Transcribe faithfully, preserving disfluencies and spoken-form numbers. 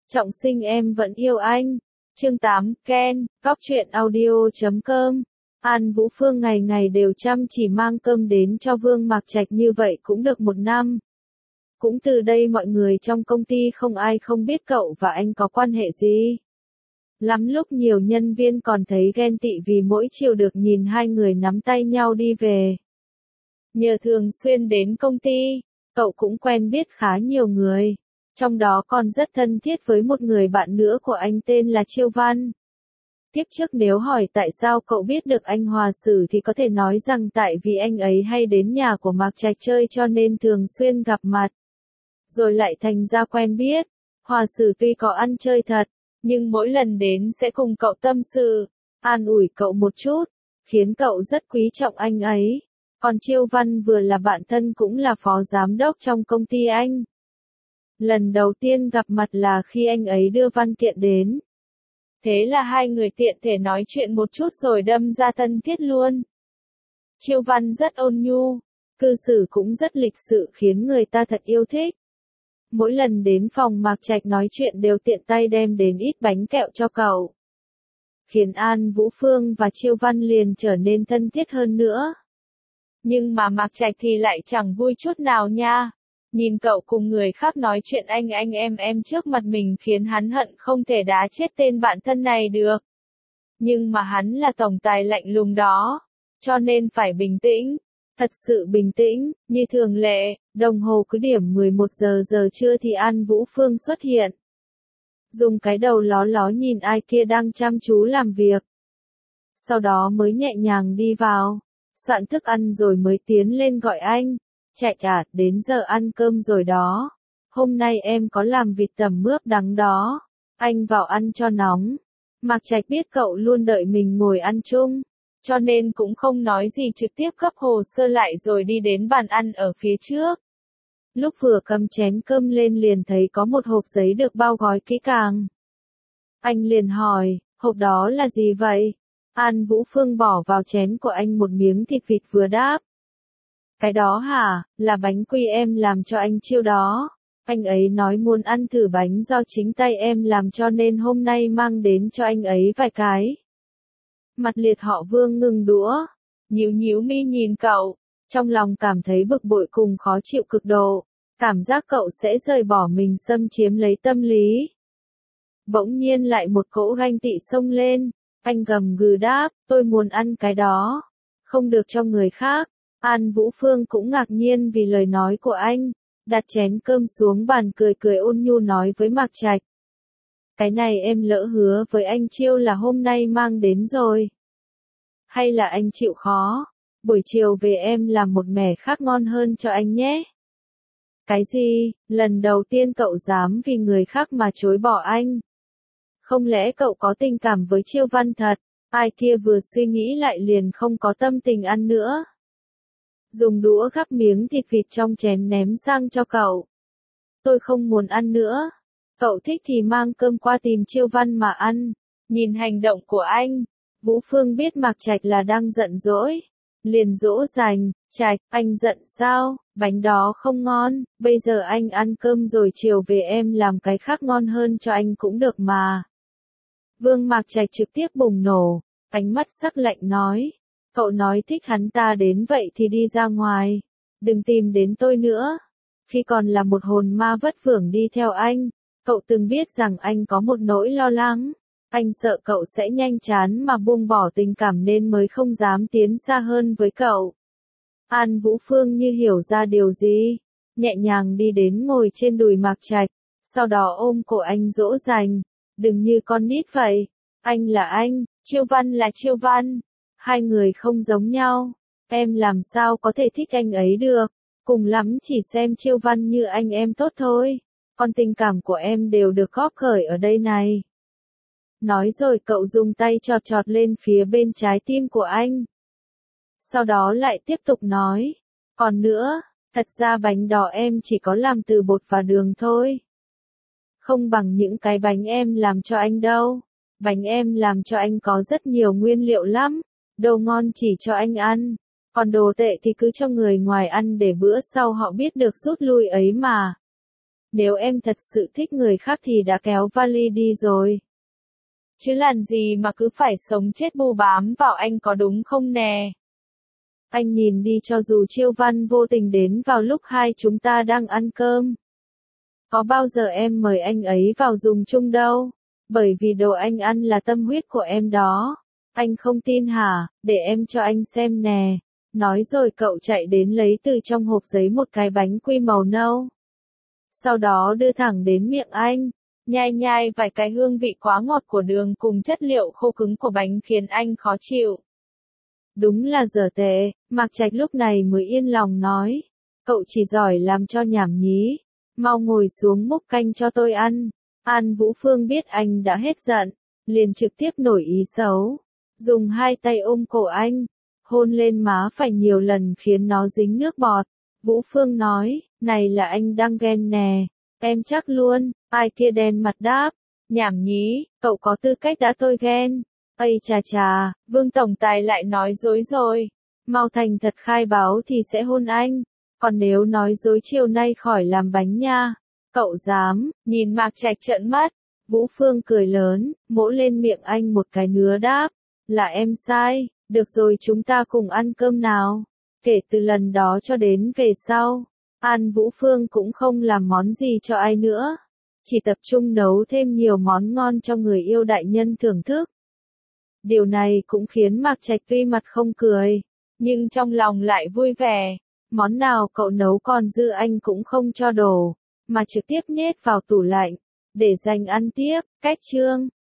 Trọng sinh em vẫn yêu anh. Chương tám, Ken, góc truyện audio chấm com. An Vũ Phương ngày ngày đều chăm chỉ mang cơm đến cho Vương Mạc Trạch như vậy cũng được một năm. Cũng từ đây mọi người trong công ty không ai không biết cậu và anh có quan hệ gì. Lắm lúc nhiều nhân viên còn thấy ghen tị vì mỗi chiều được nhìn hai người nắm tay nhau đi về. Nhờ thường xuyên đến công ty, cậu cũng quen biết khá nhiều người. Trong đó còn rất thân thiết với một người bạn nữa của anh tên là Chiêu Văn. Tiếp trước nếu hỏi tại sao cậu biết được anh Hòa Sử thì có thể nói rằng tại vì anh ấy hay đến nhà của Mạc Trạch chơi cho nên thường xuyên gặp mặt. Rồi lại thành ra quen biết. Hòa Sử tuy có ăn chơi thật, nhưng mỗi lần đến sẽ cùng cậu tâm sự, an ủi cậu một chút, khiến cậu rất quý trọng anh ấy. Còn Chiêu Văn vừa là bạn thân cũng là phó giám đốc trong công ty anh. Lần đầu tiên gặp mặt là khi anh ấy đưa văn kiện đến. Thế là hai người tiện thể nói chuyện một chút rồi đâm ra thân thiết luôn. Chiêu Văn rất ôn nhu, cư xử cũng rất lịch sự khiến người ta thật yêu thích. Mỗi lần đến phòng Mạc Trạch nói chuyện đều tiện tay đem đến ít bánh kẹo cho cậu. Khiến An Vũ Phương và Chiêu Văn liền trở nên thân thiết hơn nữa. Nhưng mà Mạc Trạch thì lại chẳng vui chút nào nha. Nhìn cậu cùng người khác nói chuyện anh anh em em trước mặt mình khiến hắn hận không thể đá chết tên bạn thân này được. Nhưng mà hắn là tổng tài lạnh lùng đó, cho nên phải bình tĩnh, thật sự bình tĩnh, như thường lệ, đồng hồ cứ điểm mười một giờ giờ trưa thì An Vũ Phương xuất hiện. Dùng cái đầu ló ló nhìn ai kia đang chăm chú làm việc. Sau đó mới nhẹ nhàng đi vào, soạn thức ăn rồi mới tiến lên gọi anh. Trạch à, đến giờ ăn cơm rồi đó. Hôm nay em có làm vịt tẩm mướp đắng đó. Anh vào ăn cho nóng. Mạc Trạch biết cậu luôn đợi mình ngồi ăn chung, cho nên cũng không nói gì trực tiếp gấp hồ sơ lại rồi đi đến bàn ăn ở phía trước. Lúc vừa cầm chén cơm lên liền thấy có một hộp giấy được bao gói kỹ càng. Anh liền hỏi, hộp đó là gì vậy? An Vũ Phương bỏ vào chén của anh một miếng thịt vịt vừa đáp. Cái đó hả, là bánh quy em làm cho anh Chiêu đó. Anh ấy nói muốn ăn thử bánh do chính tay em làm cho nên hôm nay mang đến cho anh ấy vài cái. Mặt liệt họ Vương ngừng đũa, nhíu nhíu mi nhìn cậu, trong lòng cảm thấy bực bội cùng khó chịu cực độ, cảm giác cậu sẽ rời bỏ mình xâm chiếm lấy tâm lý. Bỗng nhiên lại một cỗ ganh tị xông lên, anh gầm gừ đáp, tôi muốn ăn cái đó, không được cho người khác. An Vũ Phương cũng ngạc nhiên vì lời nói của anh, đặt chén cơm xuống bàn cười cười ôn nhu nói với Mạc Trạch. Cái này em lỡ hứa với anh Chiêu là hôm nay mang đến rồi. Hay là anh chịu khó, buổi chiều về em làm một mẻ khác ngon hơn cho anh nhé. Cái gì, lần đầu tiên cậu dám vì người khác mà chối bỏ anh. Không lẽ cậu có tình cảm với Chiêu Văn thật, ai kia vừa suy nghĩ lại liền không có tâm tình ăn nữa. Dùng đũa gắp miếng thịt vịt trong chén ném sang cho cậu. Tôi không muốn ăn nữa. Cậu thích thì mang cơm qua tìm Chiêu Văn mà ăn. Nhìn hành động của anh, Vũ Phương biết Mạc Trạch là đang giận dỗi. Liền dỗ dành, Trạch, anh giận sao, bánh đó không ngon, bây giờ anh ăn cơm rồi chiều về em làm cái khác ngon hơn cho anh cũng được mà. Vương Mạc Trạch trực tiếp bùng nổ, ánh mắt sắc lạnh nói. Cậu nói thích hắn ta đến vậy thì đi ra ngoài, đừng tìm đến tôi nữa. Khi còn là một hồn ma vất vưởng đi theo anh, cậu từng biết rằng anh có một nỗi lo lắng. Anh sợ cậu sẽ nhanh chán mà buông bỏ tình cảm nên mới không dám tiến xa hơn với cậu. An Vũ Phương như hiểu ra điều gì, nhẹ nhàng đi đến ngồi trên đùi Mạc Trạch, sau đó ôm cổ anh dỗ dành, đừng như con nít vậy, anh là anh, Chiêu Văn là Chiêu Văn. Hai người không giống nhau, em làm sao có thể thích anh ấy được, cùng lắm chỉ xem Chiêu Văn như anh em tốt thôi, còn tình cảm của em đều được góp khởi ở đây này. Nói rồi cậu dùng tay chọt chọt lên phía bên trái tim của anh. Sau đó lại tiếp tục nói, còn nữa, thật ra bánh đỏ em chỉ có làm từ bột và đường thôi. Không bằng những cái bánh em làm cho anh đâu, bánh em làm cho anh có rất nhiều nguyên liệu lắm. Đồ ngon chỉ cho anh ăn, còn đồ tệ thì cứ cho người ngoài ăn để bữa sau họ biết được rút lui ấy mà. Nếu em thật sự thích người khác thì đã kéo vali đi rồi. Chứ làm gì mà cứ phải sống chết bu bám vào anh có đúng không nè? Anh nhìn đi, cho dù Chiêu Văn vô tình đến vào lúc hai chúng ta đang ăn cơm. Có bao giờ em mời anh ấy vào dùng chung đâu. Bởi vì đồ anh ăn là tâm huyết của em đó. Anh không tin hả? Để em cho anh xem nè. Nói rồi cậu chạy đến lấy từ trong hộp giấy một cái bánh quy màu nâu. Sau đó đưa thẳng đến miệng anh. Nhai nhai vài cái, hương vị quá ngọt của đường cùng chất liệu khô cứng của bánh khiến anh khó chịu. Đúng là dở tệ, Mạc Trạch lúc này mới yên lòng nói. Cậu chỉ giỏi làm cho nhảm nhí. Mau ngồi xuống múc canh cho tôi ăn. An Vũ Phương biết anh đã hết giận, liền trực tiếp nổi ý xấu. Dùng hai tay ôm cổ anh, hôn lên má phải nhiều lần khiến nó dính nước bọt. Vũ Phương nói, này là anh đang ghen nè. Em chắc luôn, ai kia đen mặt đáp. Nhảm nhí, cậu có tư cách đã tôi ghen. Ây chà chà, Vương Tổng Tài lại nói dối rồi. Mau thành thật khai báo thì sẽ hôn anh. Còn nếu nói dối chiều nay khỏi làm bánh nha. Cậu dám, nhìn Mạc Trạch trợn mắt. Vũ Phương cười lớn, mỗ lên miệng anh một cái nứa đáp. Là em sai, được rồi chúng ta cùng ăn cơm nào. Kể từ lần đó cho đến về sau, An Vũ Phương cũng không làm món gì cho ai nữa. Chỉ tập trung nấu thêm nhiều món ngon cho người yêu đại nhân thưởng thức. Điều này cũng khiến Mạc Trạch tuy mặt không cười, nhưng trong lòng lại vui vẻ. Món nào cậu nấu còn dư anh cũng không cho đổ, mà trực tiếp nhét vào tủ lạnh, để dành ăn tiếp. Cách chương